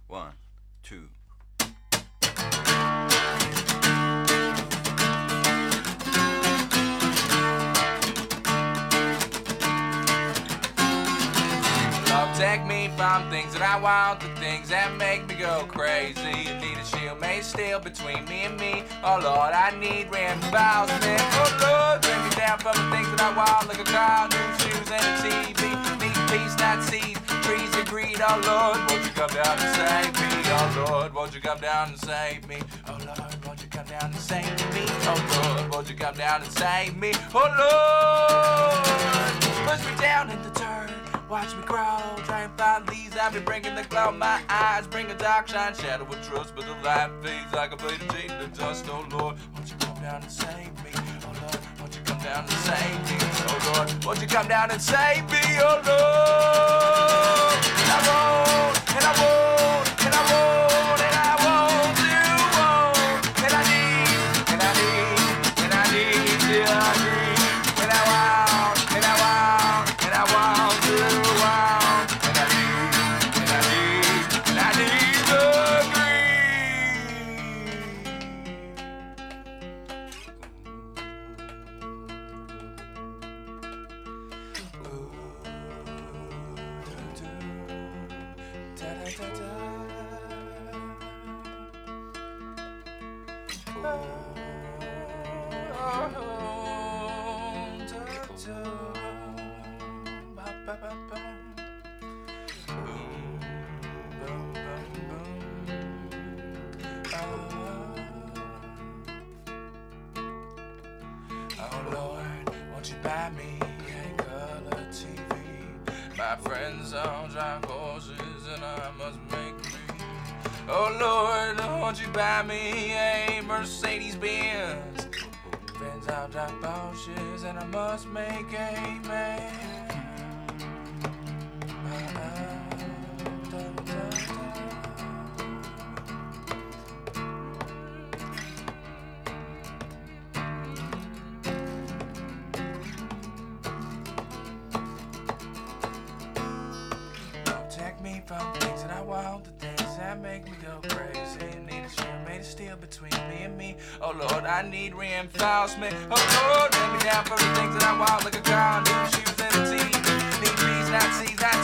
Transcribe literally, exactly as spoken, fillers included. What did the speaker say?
One, two. Love, take me from things that I want to things that make me go crazy. You need a shield made steel between me and me. Oh Lord, I need reinforcement. Oh Lord, bring me down from the things that I want, like a car, new shoes, and a T V. Need peace, not seeds, trees and greed. Oh Lord, won't you come down and save me? Oh Lord, won't you come down and save me? Oh Lord, won't you come down and save me? Oh Lord, won't you come down and save me? Oh Lord, push me down in the dirt. Watch me grow, try and find these. I've been bringing the glow. My eyes bring a dark shine, shadow with trust, but the light fades like a blade of chain to dust. Oh Lord, won't you come down and save me? Oh Lord, won't you come down and save me? Oh Lord, won't you come down and save me? Oh Lord, and I won't, and I won't, and I won't, and I won't, you won't, and I need, and I need, and I need to agree, and I want, and I want, and I want. Oh Lord, won't you buy me a color T V? My friends all drive horses and I must make me. Oh Lord, won't you buy me a Mercedes Benz? Friends all drive Porsches and I must make a man. Me from things that I want, the things that make me go crazy. Need a shield made of steel between me and me. Oh Lord, I need reinforcement. Oh Lord, let me down for the things that I want, like a car, new shoes and a T V. Need peace, not seeds, not